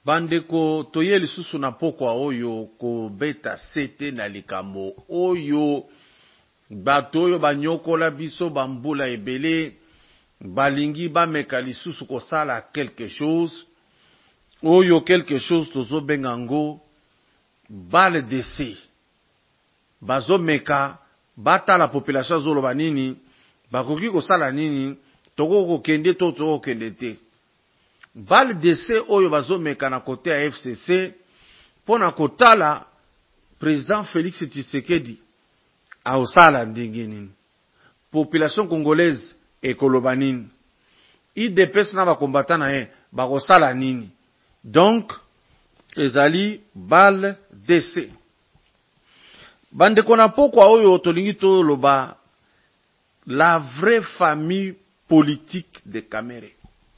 Bandeko toye lisusu na pokwa oyo ko beta sete na likambo oyo bato oyo banyokola biso bambula ebele balingi bameka lisusu kosala quelque chose oyo quelque chose tozo bengango balle d'essai bazo meka bata la population zoloba nini bakoki kosala nini toko kende to toko kende te. Balle d'essai oyo bazo meka na kote ya FCC pona kotala président Félix Tshisekedi aosala ndenge nini, population congolaise ekoloba nini, IDPS na bakombata na ye bakosala nini. Donc ezali balle d'essai. Bandeko na pokwa oyo tolingi toloba la vraie famille politique de Kamere.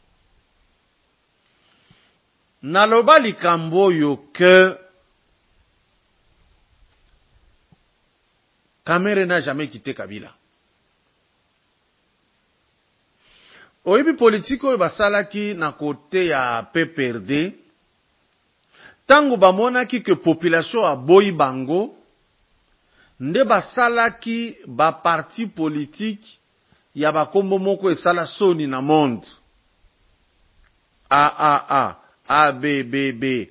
Naloba likambo oyo que Kamere n'a jamais quitté Kabila. Oyebi politique oyo basalaki na kote ya PPRD, tango bamonaki que population aboyi bango, nde basalaki ba parti politique ya bakombo moko esala soni na monde. AAA, ABBB,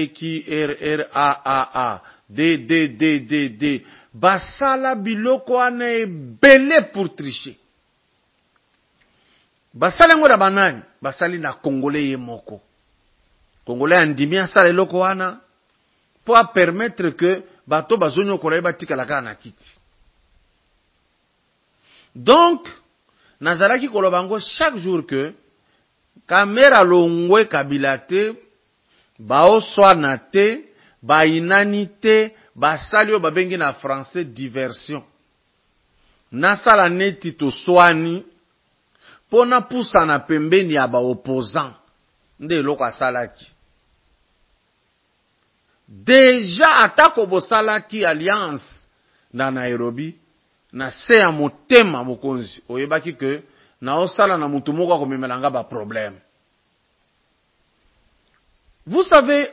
CQRRAAA, DDDDD, basala biloko wana ebele pour tricher. Basala ngo na banani, basali na Congolais ye moko. Congolais andimi asala eloko wana pour permettre que bato bazonyo kola batika la kana kiti. Donc nazalaki kolobango chaque jour que Kamera longwe Kabila te, baoswana te, bainani te, basali oyo babengi na français diversion. Nasala neti to swani pona pusa na pembeni ya ba opposant nde eloko asalaki. Deja atako bosalaki alliance na Nairobi na se ya motema mokonzi oyebaki que na osala na mutu moko akomemelanga ba problème. Vous savez,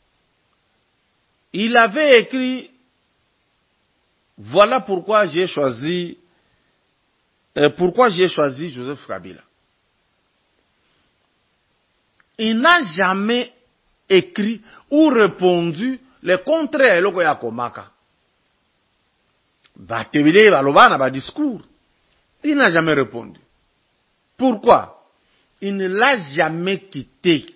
il avait écrit, voilà pourquoi j'ai choisi Joseph Kabila. Il n'a jamais écrit ou répondu le contraire loko ya komaka. Batebile baloba na ba discours. Il n'a jamais répondu. Pourquoi? Il ne l'a jamais quitté.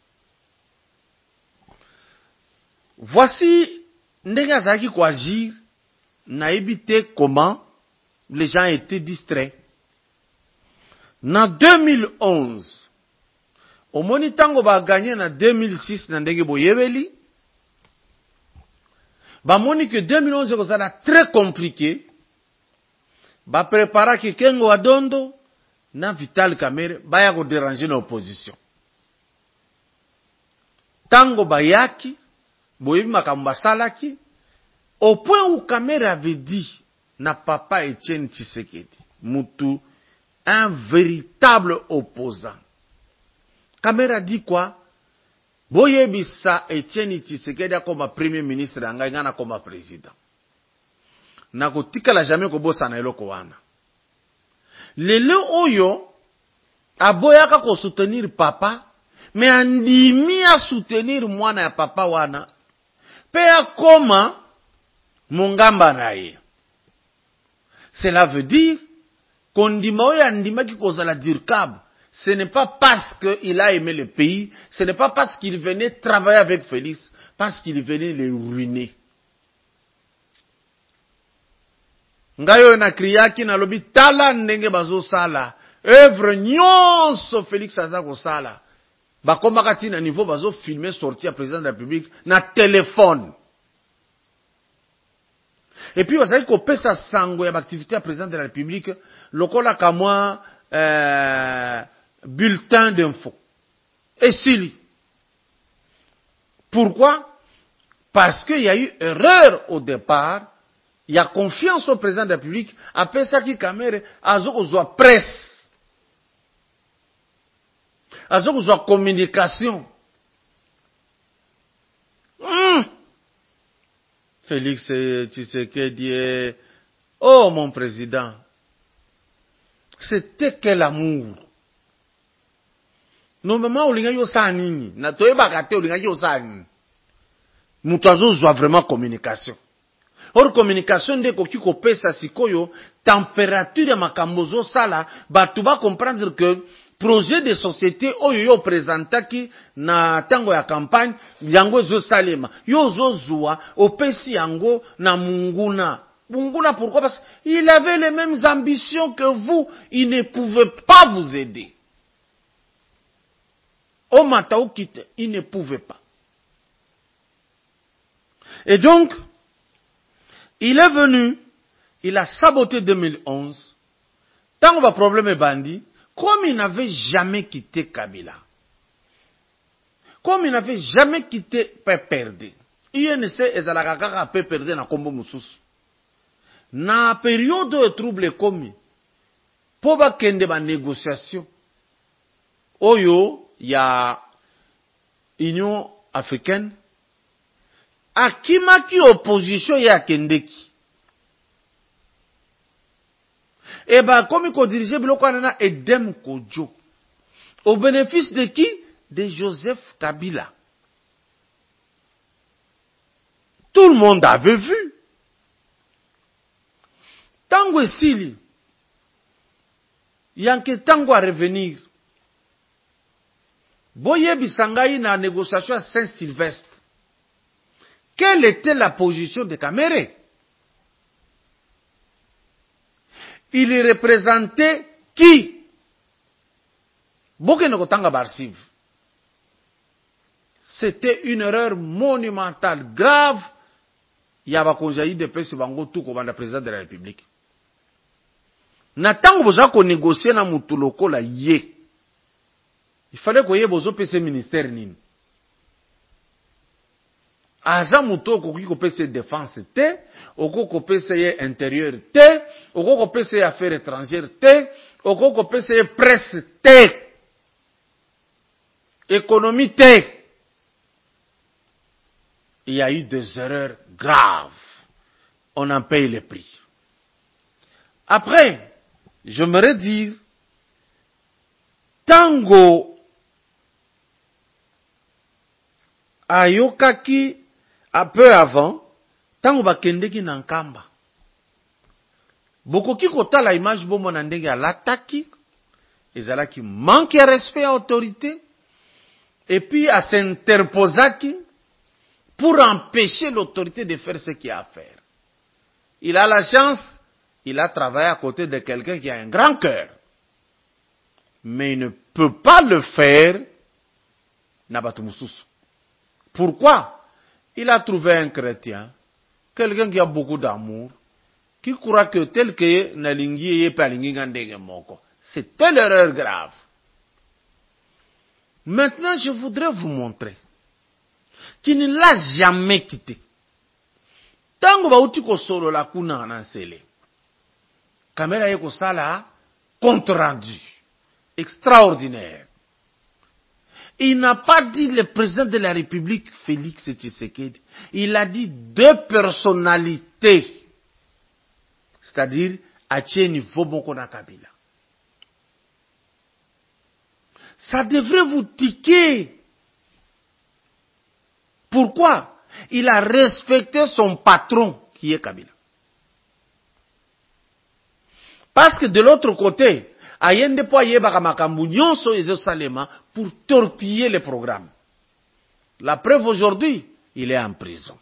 Voici ndenge azaki ko agir, na ebité comment les gens étaient distraits. Na 2011, omoni tango ba gagné na 2006 na ndenge boyebeli, ba moni que 2011 kozala très compliqué, ba prépara que Kengo Adondo na Vital Kamerhe baya ko déranger na opposition. Tango bayaki, boyebi makambo basalaki, au point où Kamerhe avait dit na papa Etienne Tshisekedi, mutu, un véritable opposant. Kamerhe a dit quoi? Boyebi sa Etienne Tshisekedi comme premier ministre ngai ngana comme président. Na kotika la jamais ko bosa na eloko wana. Lelo oyo aboyaka ko soutenir papa, mais andimi a soutenir mwana ya papa wana, pe akoma mongamba na ye. Cela veut dire kondima oyo andimaki kozala durable, ce n'est pas parce qu'il a aimé le pays, ce n'est pas parce qu'il venait travailler avec Félix, parce qu'il venait le ruiner. Ngayo na kriyaki na lobi tala ndenge bazo sala œuvre nyonso Félix azako sala bakomaka tina niveau bazo filmer sortie à président de la République na téléphone. Et puis bazali ko pesa sango ya activité à président de la République lokola kamwa bulletin d'info. Et sili. Pourquoi? Parce qu'il y a eu erreur au départ. Il y a confiance au président de la République. Après ça, qui Kamere, azoko presse. Azoko communication. Félix Tshisekedi, oh mon président, c'était quel amour. Normalement, olinga yo sanini, na toye bakate olinga yo sanini. Mutuazo zwa vraiment communication. Or communication nde koki kopesa sikoyo température ya makambozo sala batu ba comprendre que projet de société oyo yo présentaki na tango ya campagne yango zo salema yo zo zwa opesi yango na munguna. Munguna pourquoi? Parce qu'il avait les mêmes ambitions que vous, il ne pouvait pas vous aider. Au Mataou quitte, il ne pouvait pas. Et donc, il est venu, il a saboté 2011. Tant que le problème est bandit, comme il n'avait jamais quitté Kabila, comme il n'avait jamais quitté PPRD, INC ezalaka kaka PPRD na kombo mususu. Na période de trouble komi, po ba kende ba négociation, oyo ya Union africaine, akimaki opposition ya kendeki. Et bah, comme il dirige biloko na Edem Kodjo. Au bénéfice de qui? De Joseph Kabila. Tout le monde avait vu. Tango esili, yanke tango à revenir. Boye bisangai na négociation à Saint-Sylvestre. Quelle était la position de Kamere? Il représentait qui? Bokenokotanga Barsiv. C'était une erreur monumentale, grave. Yaba konjayi de pesi bango tout comme le président de la République. Natango boza ko négocier na mutuloko la ye. Il fallait que ye bozo pese ministère nini. Aza muto koki ko pese défense te, oko ko pese ye intérieur te, oko ko pese affaires étrangères te, oko ko pese presse te, économie te. Il y a eu des erreurs graves. On en paye le prix. Après, j'aimerais dire, tango ayokaki un peu avant, tango bakendeki na nkamba. Bokoki kotala image bomo na ndenge alataki, ezalaki manque de respect à autorité, et puis à s'interposaki pour empêcher l'autorité de faire ce qu'il a à faire. Il a la chance, il a travaillé à côté de quelqu'un qui a un grand cœur. Mais il ne peut pas le faire Nabatu Moussous. Pourquoi? Il a trouvé un chrétien, quelqu'un qui a beaucoup d'amour, qui croit que tel que Nalingi et Palingi Gandege Moko. C'était l'erreur grave. Maintenant, je voudrais vous montrer qu'il ne l'a jamais quitté. Tango bauti ko solo la kuna na sele. Kamera yeko sala compte rendu extraordinaire. Il n'a pas dit le président de la République Félix Tshisekedi. Il a dit deux personnalités. C'est-à-dire Atieni Vobonko na Kabila. Ça devrait vous tiquer. Pourquoi? Il a respecté son patron qui est Kabila. Parce que de l'autre côté, Ayende po yeba makambu nyonso ezo salema pour torpiller les programmes. La preuve aujourd'hui, il est en prison.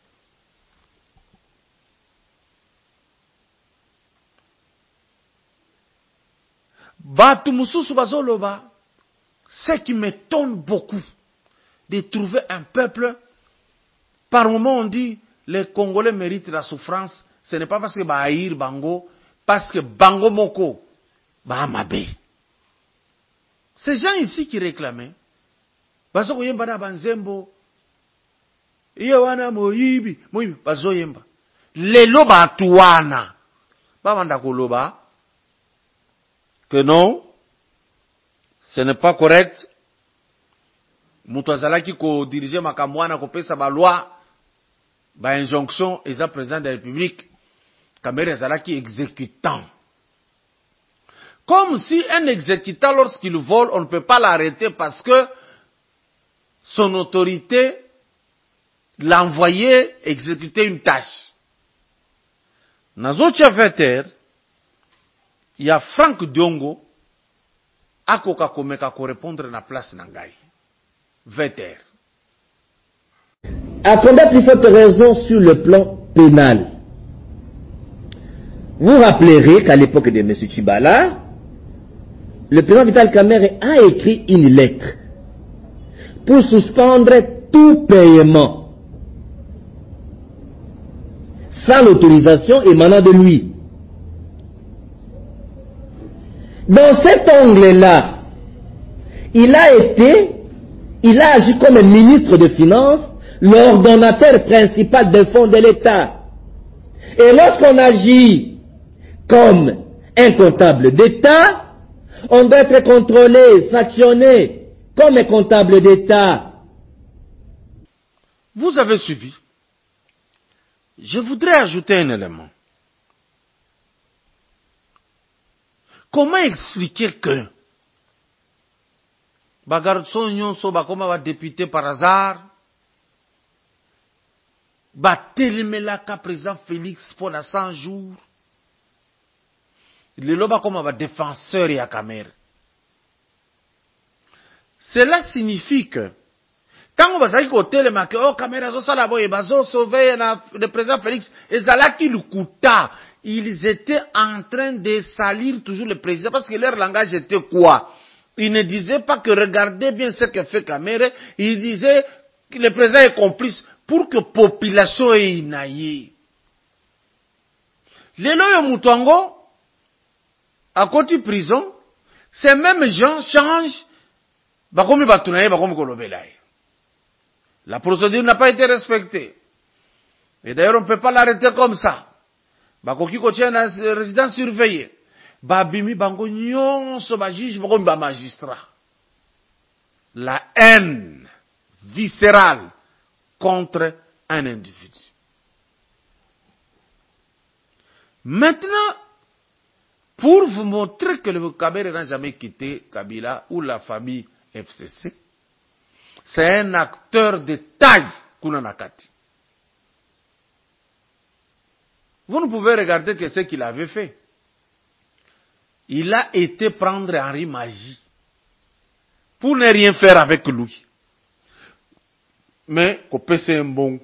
Batu mususu bazoloba, ce qui m'étonne beaucoup, de trouver un peuple. Par moment, on dit, les Congolais méritent la souffrance. Ce n'est pas parce que Bahir Bango, parce que Bango Moko, Bahamabe. Ces gens ici qui réclamaient, Bazo Yemba na Banzembo, Iyawana Moyibi, Bazo Yemba. Lelo Batuana, Bamanda Koloba, que non, ce n'est pas correct. Mutuazalaki ko diriger makamwana ko pesa ba loi. ba injonction eza président de la République Kamere ezalaki exécutant. Comme si un exécutant, lorsqu'il vole, on ne peut pas l'arrêter parce que son autorité l'envoyait exécuter une tâche. Dans autre veter, il y a Franck Diongo, akoka komeka ko répondre na place nangai. Veter. À combien plus forte raison sur le plan pénal? Vous rappellerez qu'à l'époque de M. Tchibala, le président Vital Kamerhe a écrit une lettre pour suspendre tout paiement sans l'autorisation émanant de lui. Dans cet angle-là, il a agi comme ministre de Finances, l'ordonnateur principal des fonds de l'État. Et lorsqu'on agit comme un comptable d'État, on doit être contrôlé, sanctionné comme un comptable d'État. Vous avez suivi. Je voudrais ajouter un élément. Comment expliquer que Bagarson Nyonso bakoma va député par hasard, Batelemelaka président Félix pour la 100 jours, le loba comme va défenseur et à Kamerhe. Cela signifie que quand on va dire qu'au téléma que Kamerhe zo sala boye bazo sauver le président Félix et zalaki le kuta, ils étaient en train de salir toujours le président parce que leur langage était quoi? Ils ne disaient pas que regardez bien ce que fait Kamerhe, ils disaient que le président est complice pour que la population ait inaye. Les lois Moutongo, à côté prison, ces mêmes gens changent, la procédure n'a pas été respectée. Et d'ailleurs, on ne peut pas l'arrêter comme ça. Bakoki ko tient une résidence surveillée. Babimi bango nyonso ba juge ba magistrat. La haine viscérale contre un individu. Maintenant, pour vous montrer que le Kamerhe n'a jamais quitté Kabila ou la famille FCC, c'est un acteur de taille Kuna Nakati. Vous ne pouvez regarder que ce qu'il avait fait. Il a été prendre Henri Magie pour ne rien faire avec lui. Mais, c'est un bon.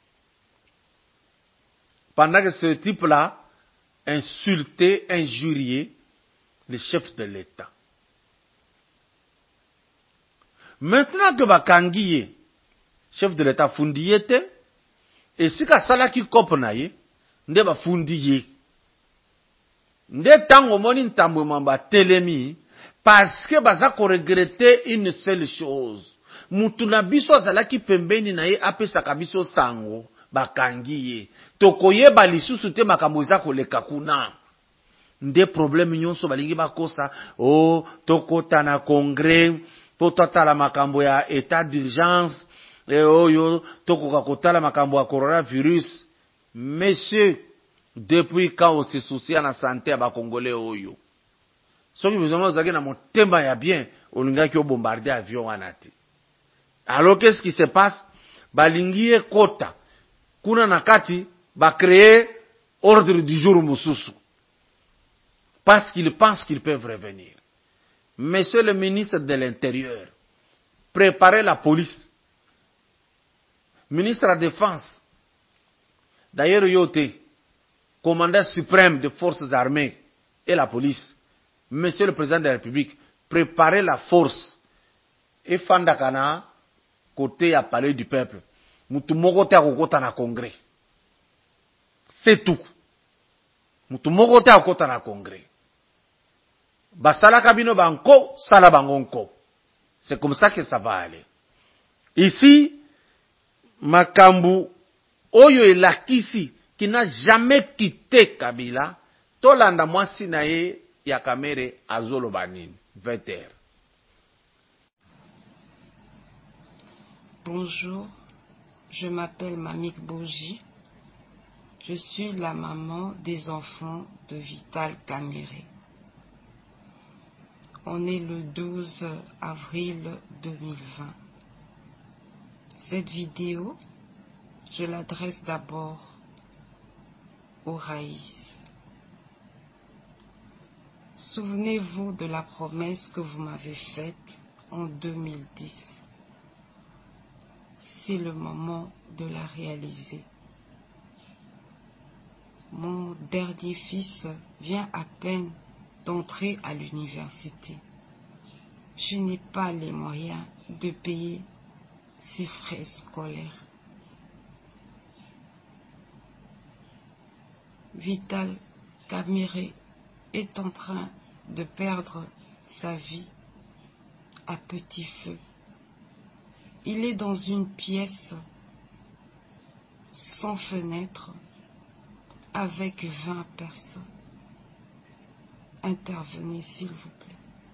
Pendant que ce type-là insultait, injuriait les chefs de l'État. Maintenant que Bakangiye, chef de l'État, Fundiyete, et si ka salaki kopnaye, nde ba Fundiye. Nde tango moni ntambo mamba telemi, parce que baza ko regretter une seule chose. Mutuna biso azalaki pembeni na ye apesaka biso sango bakangiye. Tokoyeba lisusu te makambo eza koleka kuna. Nde problème nyonso balingi bakosa tokota na congrès po totala makambo ya état d'urgence oyo tokoka kotala makambo ya coronavirus. Messieurs, depuis quand on se soucie na santé ya bakongolais oyo? Soki besoin ozaki na motemba ya bien, olingaki bombarder avion wana te. Alors qu'est-ce qui se passe? Balingie kota. Kuna nakati, ba créer ordre du jour mususu. Parce qu'ils pensent qu'ils peuvent revenir. Monsieur le ministre de l'Intérieur, préparez la police. Ministre de la Défense, d'ailleurs Yote, commandant suprême des forces armées et la police, Monsieur le Président de la République, préparez la force. Et Fandakana, côté à palais du peuple, Moutumogote à Kokota na congrès. C'est tout. Moutumogote à Kokota na congrès. Basala kabino banko, sala bangonko. C'est comme ça que ça va aller. Ici, Makambu, Oyo et Lakisi, qui n'a jamais quitté Kabila, Tolanda mwasi na ye ya Kamerhe azolo banin. 20 heures. Bonjour. Je m'appelle Mamik Bougie. Je suis la maman des enfants de Vital Kamere. On est le 12 avril 2020. Cette vidéo, je l'adresse d'abord aux Raïs. Souvenez-vous de la promesse que vous m'avez faite en 2010. C'est le moment de la réaliser. Mon dernier fils vient à peine d'entrer à l'université. Je n'ai pas les moyens de payer ses frais scolaires. Vital Kamere est en train de perdre sa vie à petit feu. Il est dans une pièce sans fenêtre avec 20 personnes. Intervenez s'il vous plaît.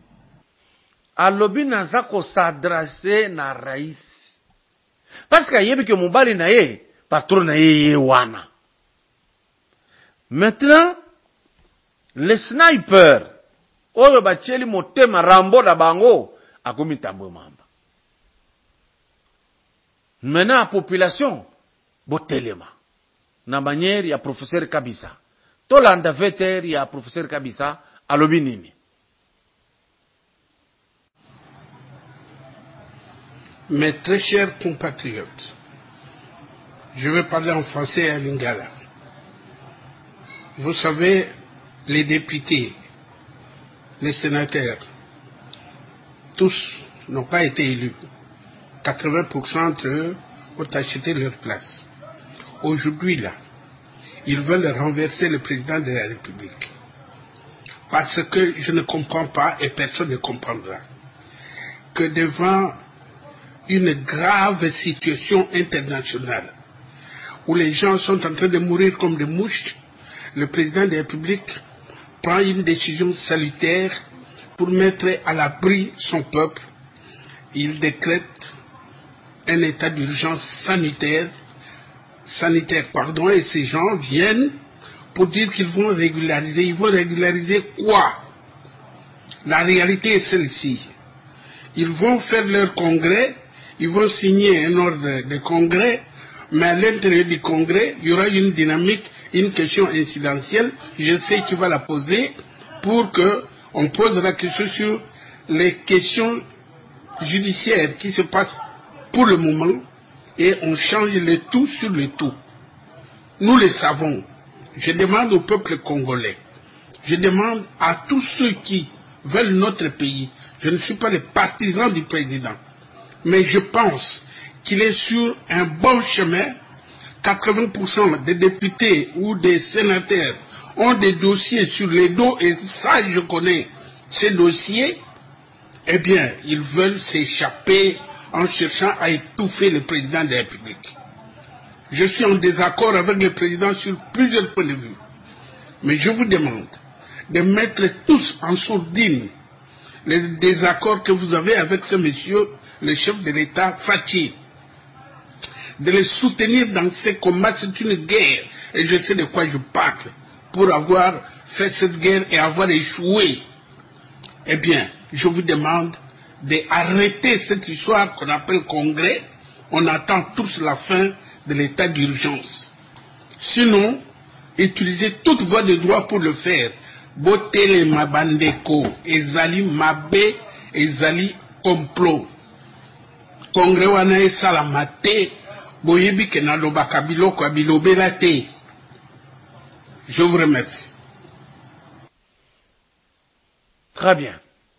Alobi naza ko s'adresser na rais. Parce que yebi ke mobali na ye, patron na ye wana. Maintenant, les snipers, oyo bacheli motema rambo da bango, akomi tambo mamba. Maintenant, la population, botelema. Na manière, ya professeur Kabisa. Tolanda veter, ya professeur Kabisa, alobi nini. Mes très chers compatriotes, je vais parler en français à Lingala. Vous savez, les députés, les sénateurs, tous n'ont pas été élus. 80% d'entre eux ont acheté leur place. Aujourd'hui, là, ils veulent renverser le président de la République. Parce que je ne comprends pas, et personne ne comprendra, que devant une grave situation internationale, où les gens sont en train de mourir comme des mouches, le président de la République prend une décision salutaire pour mettre à l'abri son peuple. Il décrète un état d'urgence sanitaire, et ces gens viennent pour dire qu'ils vont régulariser. Ils vont régulariser quoi? La réalité est celle-ci. Ils vont faire leur congrès, ils vont signer un ordre de congrès, mais à l'intérieur du congrès, il y aura une dynamique, une question incidentielle. Je sais qui va la poser pour qu'on pose la question sur les questions judiciaires qui se passent pour le moment et on change le tout sur le tout. Nous le savons. Je demande au peuple congolais, je demande à tous ceux qui veulent notre pays, je ne suis pas le partisan du président, mais je pense qu'il est sur un bon chemin. 80% des députés ou des sénateurs ont des dossiers sur les dos, et ça je connais ces dossiers. Eh bien, ils veulent s'échapper en cherchant à étouffer le président de la République. Je suis en désaccord avec le président sur plusieurs points de vue. Mais je vous demande de mettre tous en sourdine les désaccords que vous avez avec ce monsieur, le chef de l'État, Fathi. De les soutenir dans ces combats, c'est une guerre. Et je sais de quoi je parle. Pour avoir fait cette guerre et avoir échoué. Eh bien, je vous demande d'arrêter cette histoire qu'on appelle congrès. On attend tous la fin de l'état d'urgence. Sinon, utilisez toute voie de droit pour le faire. Botele mabandeko, ezali mabe, ezali complot. Congrès wana esala te, boyebi ke nalobaka biloko bilobela te. Je vous remercie. Très bien.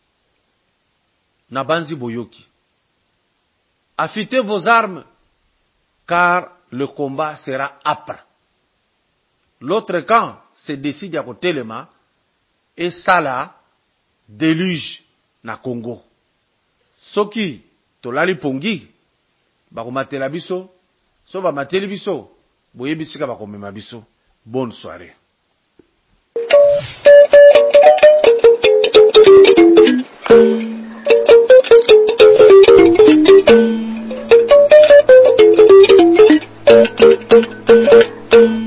Nabanzi Boyoki. Affûtez vos armes, car le combat sera âpre. L'autre camp se décide à côté de moi, et ça là, déluge na Congo. Soki, tolali pongi, bakomatela biso, so bamateli biso, boye bisika bakomema biso. Bonne soirée. Thank you.